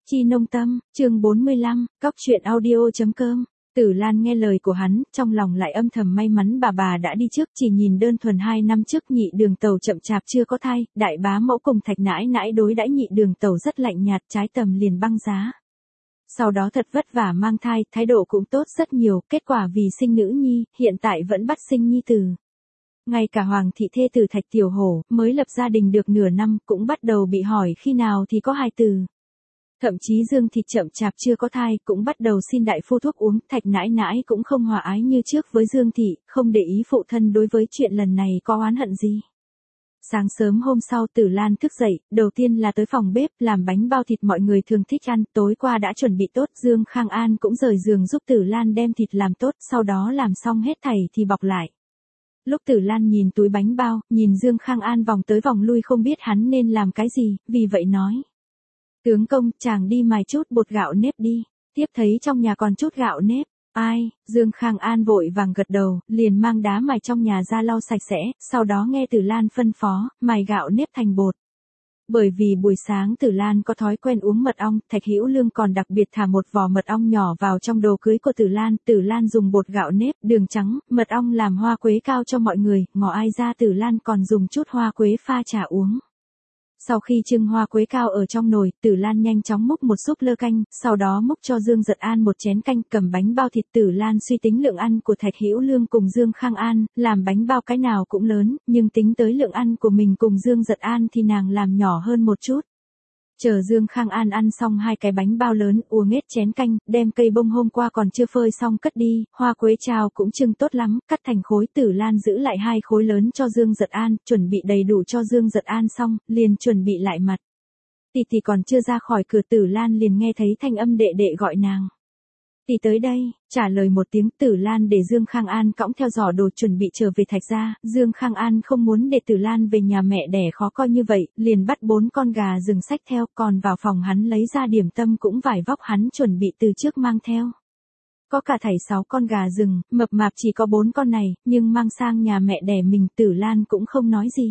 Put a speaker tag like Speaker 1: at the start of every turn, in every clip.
Speaker 1: Chi Nông Tâm, chương 45, Cóc truyện audio.com. Tử Lan nghe lời của hắn, trong lòng lại âm thầm may mắn bà đã đi trước, chỉ nhìn đơn thuần 2 năm trước Nhị Đường Tẩu chậm chạp chưa có thai, đại bá mẫu cùng Thạch nãi nãi đối đãi Nhị Đường Tẩu rất lạnh nhạt, trái tầm liền băng giá. Sau đó thật vất vả mang thai, thái độ cũng tốt rất nhiều, kết quả vì sinh nữ nhi, hiện tại vẫn bắt sinh nhi tử. Ngay cả hoàng thị thê tử Thạch Tiểu Hổ, mới lập gia đình được nửa năm, cũng bắt đầu bị hỏi khi nào thì có hài tử. Thậm chí Dương Thị chậm chạp chưa có thai, cũng bắt đầu xin đại phu thuốc uống, Thạch nãi nãi cũng không hòa ái như trước với Dương Thị, không để ý phụ thân đối với chuyện lần này có oán hận gì. Sáng sớm hôm sau Tử Lan thức dậy, đầu tiên là tới phòng bếp, làm bánh bao thịt mọi người thường thích ăn, tối qua đã chuẩn bị tốt, Dương Khang An cũng rời giường giúp Tử Lan đem thịt làm tốt, sau đó làm xong hết thảy thì bọc lại. Lúc Tử Lan nhìn túi bánh bao, nhìn Dương Khang An vòng tới vòng lui không biết hắn nên làm cái gì, vì vậy nói. Tướng công, chàng đi mài chút bột gạo nếp đi, tiếp thấy trong nhà còn chút gạo nếp. Ai, Dương Khang An vội vàng gật đầu, liền mang đá mài trong nhà ra lau sạch sẽ, sau đó nghe Tử Lan phân phó, mài gạo nếp thành bột. Bởi vì buổi sáng Tử Lan có thói quen uống mật ong, Thạch Hữu Lương còn đặc biệt thả một vò mật ong nhỏ vào trong đồ cưới của Tử Lan dùng bột gạo nếp, đường trắng, mật ong làm hoa quế cao cho mọi người, ngọ ai ra Tử Lan còn dùng chút hoa quế pha trà uống. Sau khi trưng hoa quế cao ở trong nồi, Tử Lan nhanh chóng múc một súp lơ canh, sau đó múc cho Dương Giật An một chén canh, cầm bánh bao thịt. Tử Lan suy tính lượng ăn của Thạch Hữu Lương cùng Dương Khang An, làm bánh bao cái nào cũng lớn, nhưng tính tới lượng ăn của mình cùng Dương Giật An thì nàng làm nhỏ hơn một chút. Chờ Dương Khang An ăn xong 2 cái bánh bao lớn, uống hết chén canh, đem cây bông hôm qua còn chưa phơi xong cất đi, hoa quế chào cũng trưng tốt lắm, cắt thành khối. Tử Lan giữ lại 2 khối lớn cho Dương Giật An, chuẩn bị đầy đủ cho Dương Giật An xong, liền chuẩn bị lại mặt. Tỷ còn chưa ra khỏi cửa, Tử Lan liền nghe thấy thanh âm đệ đệ gọi nàng. Tỷ tới đây, trả lời một tiếng. Tử Lan để Dương Khang An cõng theo giỏ đồ chuẩn bị trở về Thạch gia. Dương Khang An không muốn để Tử Lan về nhà mẹ đẻ khó coi như vậy, liền bắt 4 con gà rừng xách theo, còn vào phòng hắn lấy ra điểm tâm cũng vải vóc hắn chuẩn bị từ trước mang theo. Có cả thảy 6 con gà rừng, mập mạp chỉ có 4 con này, nhưng mang sang nhà mẹ đẻ mình, Tử Lan cũng không nói gì.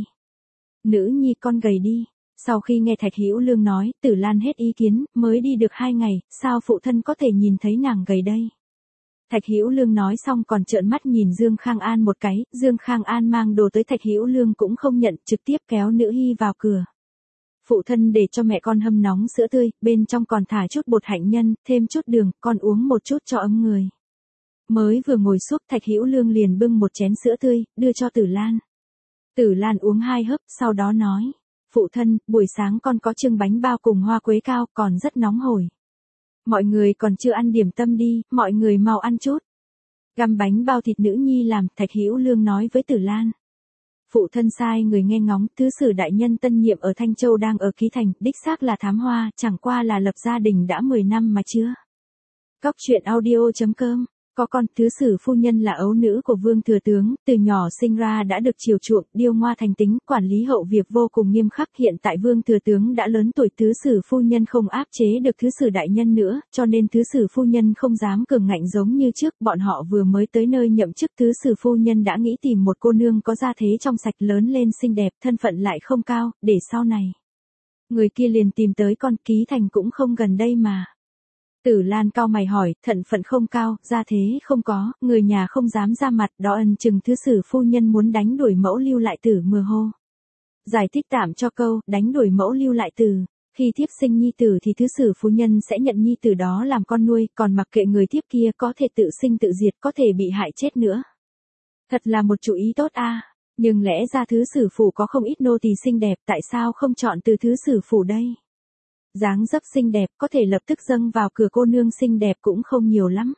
Speaker 1: Nữ nhi con gầy đi. Sau khi nghe Thạch Hữu Lương nói, Tử Lan hết ý kiến, mới đi được 2 ngày, sao phụ thân có thể nhìn thấy nàng gầy đây? Thạch Hữu Lương nói xong còn trợn mắt nhìn Dương Khang An một cái, Dương Khang An mang đồ tới Thạch Hữu Lương cũng không nhận, trực tiếp kéo nữ hy vào cửa. Phụ thân để cho mẹ con hâm nóng sữa tươi, bên trong còn thả chút bột hạnh nhân, thêm chút đường, con uống một chút cho ấm người. Mới vừa ngồi xuống, Thạch Hữu Lương liền bưng một chén sữa tươi, đưa cho Tử Lan. Tử Lan uống 2 hớp, sau đó nói. Phụ thân, buổi sáng con có trưng bánh bao cùng hoa quế cao, còn rất nóng hổi. Mọi người còn chưa ăn điểm tâm đi, mọi người mau ăn chút. Găm bánh bao thịt nữ nhi làm, Thạch Hữu Lương nói với Tử Lan. Phụ thân sai người nghe ngóng, thứ sử đại nhân tân nhiệm ở Thanh Châu đang ở Ký Thành, đích xác là thám hoa, chẳng qua là lập gia đình đã 10 năm mà chưa. Cóc truyện audio.com. Có con, thứ sử phu nhân là ấu nữ của Vương Thừa Tướng, từ nhỏ sinh ra đã được chiều chuộng, điêu ngoa thành tính, quản lý hậu việc vô cùng nghiêm khắc. Hiện tại Vương Thừa Tướng đã lớn tuổi, thứ sử phu nhân không áp chế được thứ sử đại nhân nữa, cho nên thứ sử phu nhân không dám cường ngạnh giống như trước. Bọn họ vừa mới tới nơi nhậm chức, thứ sử phu nhân đã nghĩ tìm một cô nương có gia thế trong sạch, lớn lên xinh đẹp, thân phận lại không cao, để sau này. Người kia liền tìm tới con. Ký Thành cũng không gần đây mà. Tử Lan cau mày hỏi, thân phận không cao, gia thế không có, người nhà không dám ra mặt, đó ân chừng thứ sử phu nhân muốn đánh đuổi mẫu lưu lại tử mưa hô. Giải thích tạm cho câu, đánh đuổi mẫu lưu lại tử. Khi thiếp sinh nhi tử thì thứ sử phu nhân sẽ nhận nhi tử đó làm con nuôi, còn mặc kệ người thiếp kia có thể tự sinh tự diệt, có thể bị hại chết nữa. Thật là một chủ ý tốt a. Nhưng lẽ ra thứ sử phủ có không ít nô tỳ xinh đẹp, tại sao không chọn từ thứ sử phủ đây? Dáng dấp xinh đẹp, có thể lập tức dâng vào cửa cô nương xinh đẹp cũng không nhiều lắm.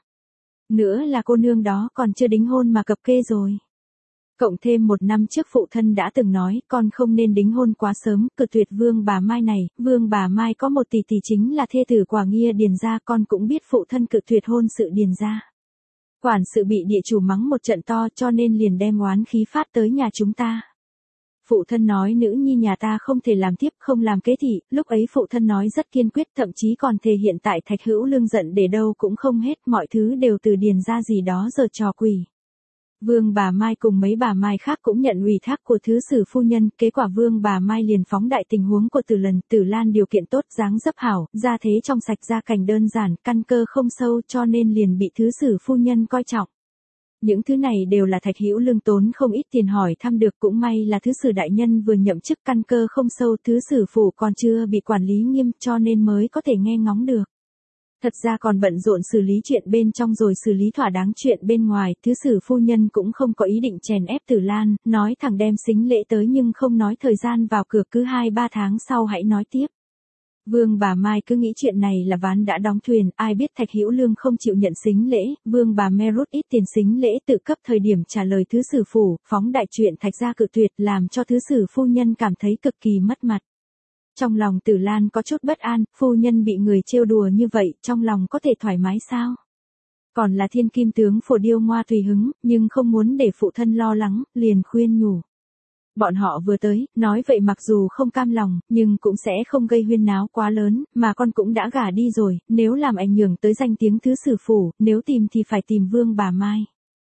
Speaker 1: Nữa là cô nương đó còn chưa đính hôn mà cập kê rồi. Cộng thêm 1 năm trước phụ thân đã từng nói, con không nên đính hôn quá sớm, cự tuyệt Vương bà Mai này. Vương bà Mai có một tỷ tỷ chính là thê tử của Nghia Điền gia, con cũng biết phụ thân cự tuyệt hôn sự Điền gia. Quản sự bị địa chủ mắng một trận to, cho nên liền đem oán khí phát tới nhà chúng ta. Phụ thân nói nữ nhi nhà ta không thể làm tiếp, không làm kế thị, lúc ấy phụ thân nói rất kiên quyết, thậm chí còn thề hiện tại Thạch Hữu Lương giận để đâu cũng không hết, mọi thứ đều từ Điền ra gì đó giờ trò quỷ. Vương bà Mai cùng mấy bà Mai khác cũng nhận ủy thác của thứ sử phu nhân, kết quả Vương bà Mai liền phóng đại tình huống của Tử Lan điều kiện tốt, dáng dấp hảo, gia thế trong sạch, gia cảnh đơn giản, căn cơ không sâu, cho nên liền bị thứ sử phu nhân coi trọng. Những thứ này đều là Thạch Hữu Lương tốn không ít tiền hỏi thăm được, cũng may là thứ sử đại nhân vừa nhậm chức, căn cơ không sâu, thứ sử phủ còn chưa bị quản lý nghiêm, cho nên mới có thể nghe ngóng được. Thật ra còn bận rộn xử lý chuyện bên trong rồi xử lý thỏa đáng chuyện bên ngoài, thứ sử phu nhân cũng không có ý định chèn ép Tử Lan, nói thẳng đem sính lễ tới nhưng không nói thời gian vào cửa, cứ 2-3 tháng sau hãy nói tiếp. Vương bà Mai cứ nghĩ chuyện này là ván đã đóng thuyền, ai biết Thạch Hữu Lương không chịu nhận sính lễ, Vương bà Mai rút ít tiền sính lễ tự cấp, thời điểm trả lời thứ sử phủ, phóng đại chuyện Thạch gia cự tuyệt, làm cho thứ sử phu nhân cảm thấy cực kỳ mất mặt. Trong lòng Tử Lan có chút bất an, phu nhân bị người trêu đùa như vậy, trong lòng có thể thoải mái sao? Còn là thiên kim tướng Phổ Điêu ngoa tùy hứng, nhưng không muốn để phụ thân lo lắng, liền khuyên nhủ. Bọn họ vừa tới, nói vậy mặc dù không cam lòng, nhưng cũng sẽ không gây huyên náo quá lớn, mà con cũng đã gả đi rồi, nếu làm ảnh hưởng tới danh tiếng thứ sử phủ, nếu tìm thì phải tìm Vương bà Mai.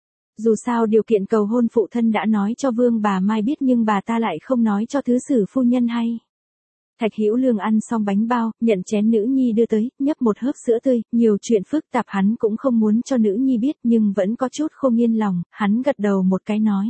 Speaker 1: Dù sao điều kiện cầu hôn phụ thân đã nói cho Vương bà Mai biết nhưng bà ta lại không nói cho thứ sử phu nhân hay. Thạch Hữu Lương ăn xong bánh bao, nhận chén nữ nhi đưa tới, nhấp một hớp sữa tươi, nhiều chuyện phức tạp hắn cũng không muốn cho nữ nhi biết nhưng vẫn có chút không yên lòng, hắn gật đầu một cái nói.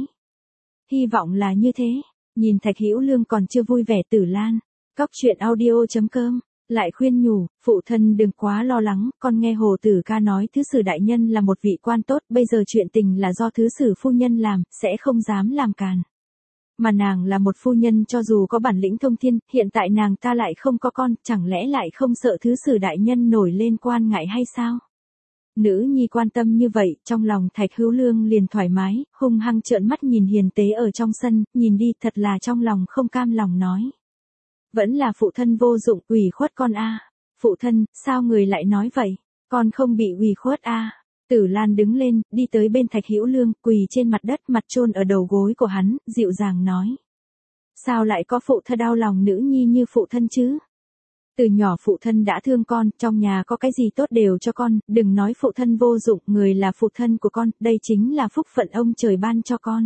Speaker 1: Hy vọng là như thế, nhìn Thạch Hữu Lương còn chưa vui vẻ. Tử Lan, Cóc Truyện Audio.com, lại khuyên nhủ, phụ thân đừng quá lo lắng, con nghe Hồ Tử Ca nói thứ sử đại nhân là một vị quan tốt, bây giờ chuyện tình là do thứ sử phu nhân làm, sẽ không dám làm càn. Mà nàng là một phu nhân cho dù có bản lĩnh thông thiên, hiện tại nàng ta lại không có con, chẳng lẽ lại không sợ thứ sử đại nhân nổi lên quan ngại hay sao? Nữ nhi quan tâm như vậy, trong lòng Thạch Hữu Lương liền thoải mái, hung hăng trợn mắt nhìn hiền tế ở trong sân, nhìn đi thật là trong lòng không cam lòng nói. Vẫn là phụ thân vô dụng, ủy khuất con a. Phụ thân, sao người lại nói vậy? Con không bị ủy khuất a. Tử Lan đứng lên, đi tới bên Thạch Hữu Lương, quỳ trên mặt đất, mặt chôn ở đầu gối của hắn, dịu dàng nói. Sao lại có phụ thân đau lòng nữ nhi như phụ thân chứ? Từ nhỏ phụ thân đã thương con, trong nhà có cái gì tốt đều cho con, đừng nói phụ thân vô dụng, người là phụ thân của con, đây chính là phúc phận ông trời ban cho con.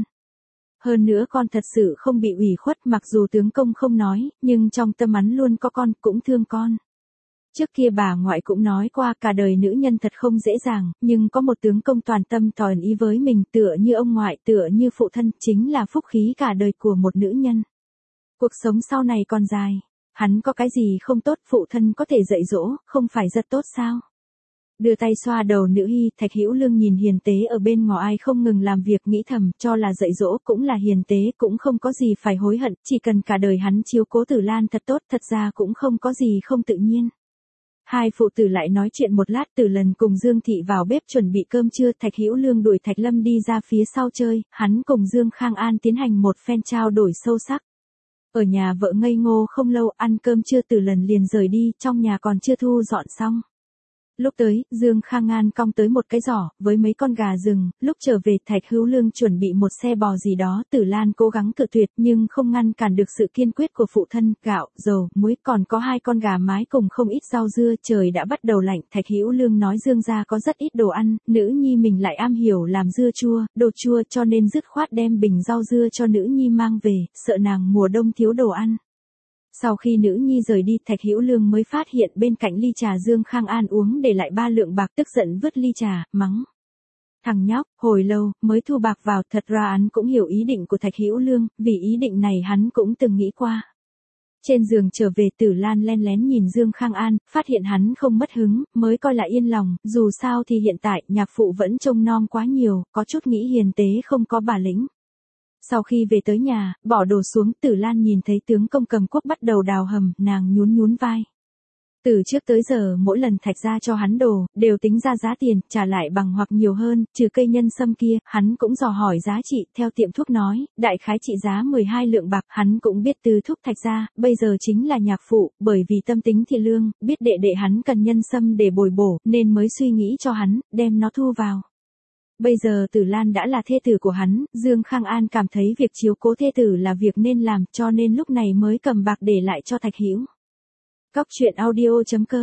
Speaker 1: Hơn nữa con thật sự không bị ủy khuất, mặc dù tướng công không nói, nhưng trong tâm hắn luôn có con, cũng thương con. Trước kia bà ngoại cũng nói qua cả đời nữ nhân thật không dễ dàng, nhưng có một tướng công toàn tâm toàn ý với mình, tựa như ông ngoại, tựa như phụ thân, chính là phúc khí cả đời của một nữ nhân. Cuộc sống sau này còn dài, hắn có cái gì không tốt, phụ thân có thể dạy dỗ, không phải rất tốt sao? Đưa tay xoa đầu nữ hy, Thạch Hữu Lương nhìn hiền tế ở bên ngoài không ngừng làm việc, nghĩ thầm, cho là dạy dỗ cũng là hiền tế, cũng không có gì phải hối hận, chỉ cần cả đời hắn chiếu cố Tử Lan thật tốt, thật ra cũng không có gì không tự nhiên. Hai phụ tử lại nói chuyện một lát, Tử Lần cùng Dương Thị vào bếp chuẩn bị cơm trưa, Thạch Hữu Lương đuổi Thạch Lâm đi ra phía sau chơi, hắn cùng Dương Khang An tiến hành một phen trao đổi sâu sắc. Ở nhà vợ ngây ngô không lâu, ăn cơm trưa Tử Lần liền rời đi, trong nhà còn chưa thu dọn xong. Lúc tới, Dương Khang An cong tới một cái giỏ, với mấy con gà rừng, lúc trở về Thạch Hữu Lương chuẩn bị một xe bò gì đó, Tử Lan cố gắng cự tuyệt nhưng không ngăn cản được sự kiên quyết của phụ thân, gạo, dầu, muối, còn có 2 con gà mái cùng không ít rau dưa, trời đã bắt đầu lạnh, Thạch Hữu Lương nói Dương gia có rất ít đồ ăn, nữ nhi mình lại am hiểu làm dưa chua, đồ chua cho nên dứt khoát đem bình rau dưa cho nữ nhi mang về, sợ nàng mùa đông thiếu đồ ăn. Sau khi nữ nhi rời đi, Thạch Hữu Lương mới phát hiện bên cạnh ly trà Dương Khang An uống để lại 3 lượng bạc, tức giận vứt ly trà, mắng. Thằng nhóc, hồi lâu, mới thu bạc vào, thật ra hắn cũng hiểu ý định của Thạch Hữu Lương, vì ý định này hắn cũng từng nghĩ qua. Trên giường trở về Tử Lan len lén nhìn Dương Khang An, phát hiện hắn không mất hứng, mới coi lại yên lòng, dù sao thì hiện tại, nhạc phụ vẫn trông nom quá nhiều, có chút nghĩ hiền tế không có bản lĩnh. Sau khi về tới nhà, bỏ đồ xuống, Tử Lan nhìn thấy tướng công cầm cuốc bắt đầu đào hầm, nàng nhún nhún vai. Từ trước tới giờ mỗi lần Thạch gia cho hắn đồ, đều tính ra giá tiền, trả lại bằng hoặc nhiều hơn, trừ cây nhân sâm kia, hắn cũng dò hỏi giá trị, theo tiệm thuốc nói, đại khái trị giá 12 lượng bạc, hắn cũng biết từ thuốc Thạch gia, bây giờ chính là nhạc phụ, bởi vì tâm tính thiện lương, biết đệ đệ hắn cần nhân sâm để bồi bổ, nên mới suy nghĩ cho hắn, đem nó thu vào. Bây giờ Tử Lan đã là thê tử của hắn, Dương Khang An cảm thấy việc chiếu cố thê tử là việc nên làm, cho nên lúc này mới cầm bạc để lại cho Thạch Hữu. Cóc Truyện Audio.com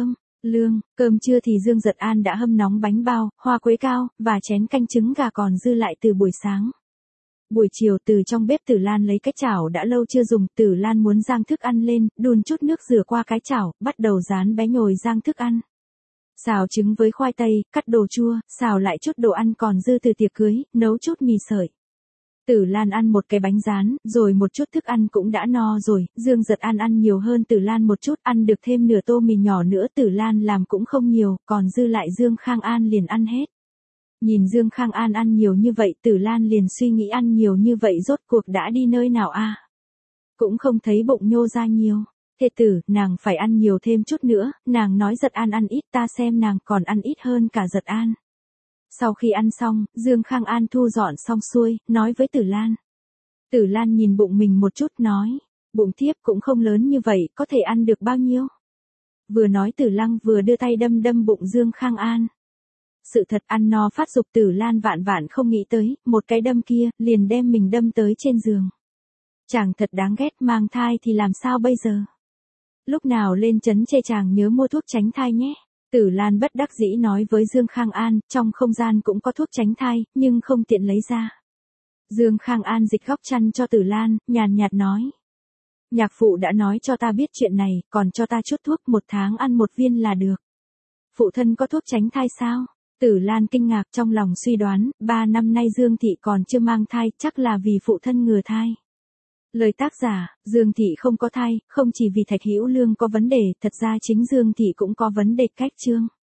Speaker 1: Lương, cơm trưa thì Dương Giật An đã hâm nóng bánh bao, hoa quế cao, và chén canh trứng gà còn dư lại từ buổi sáng. Buổi chiều từ trong bếp Tử Lan lấy cái chảo đã lâu chưa dùng, Tử Lan muốn rang thức ăn lên, đun chút nước rửa qua cái chảo, bắt đầu rán bé nhồi rang thức ăn. Xào trứng với khoai tây, cắt đồ chua, xào lại chút đồ ăn còn dư từ tiệc cưới, nấu chút mì sợi. Tử Lan ăn một cái bánh rán, rồi một chút thức ăn cũng đã no rồi, Dương Giật An ăn nhiều hơn Tử Lan một chút, ăn được thêm nửa tô mì nhỏ nữa Tử Lan làm cũng không nhiều, còn dư lại Dương Khang An liền ăn hết. Nhìn Dương Khang An ăn nhiều như vậy Tử Lan liền suy nghĩ ăn nhiều như vậy rốt cuộc đã đi nơi nào a? Cũng không thấy bụng nhô ra nhiều. Thê tử, nàng phải ăn nhiều thêm chút nữa, nàng nói Giật An ăn ít ta xem nàng còn ăn ít hơn cả Giật An. Sau khi ăn xong, Dương Khang An thu dọn xong xuôi, nói với Tử Lan. Tử Lan nhìn bụng mình một chút nói, bụng thiếp cũng không lớn như vậy, có thể ăn được bao nhiêu? Vừa nói Tử Lăng vừa đưa tay đâm đâm bụng Dương Khang An. Sự thật ăn no phát dục Tử Lan vạn vạn không nghĩ tới, một cái đâm kia, liền đem mình đâm tới trên giường. Chàng thật đáng ghét, mang thai thì làm sao bây giờ? Lúc nào lên trấn chê chàng nhớ mua thuốc tránh thai nhé. Tử Lan bất đắc dĩ nói với Dương Khang An, trong không gian cũng có thuốc tránh thai, nhưng không tiện lấy ra. Dương Khang An dịch góc chăn cho Tử Lan, nhàn nhạt nói. Nhạc phụ đã nói cho ta biết chuyện này, còn cho ta chút thuốc 1 tháng ăn 1 viên là được. Phụ thân có thuốc tránh thai sao? Tử Lan kinh ngạc trong lòng suy đoán, 3 năm nay Dương Thị còn chưa mang thai, chắc là vì phụ thân ngừa thai. Lời tác giả, Dương Thị không có thai, không chỉ vì Thạch Hữu Lương có vấn đề, thật ra chính Dương Thị cũng có vấn đề cách chương.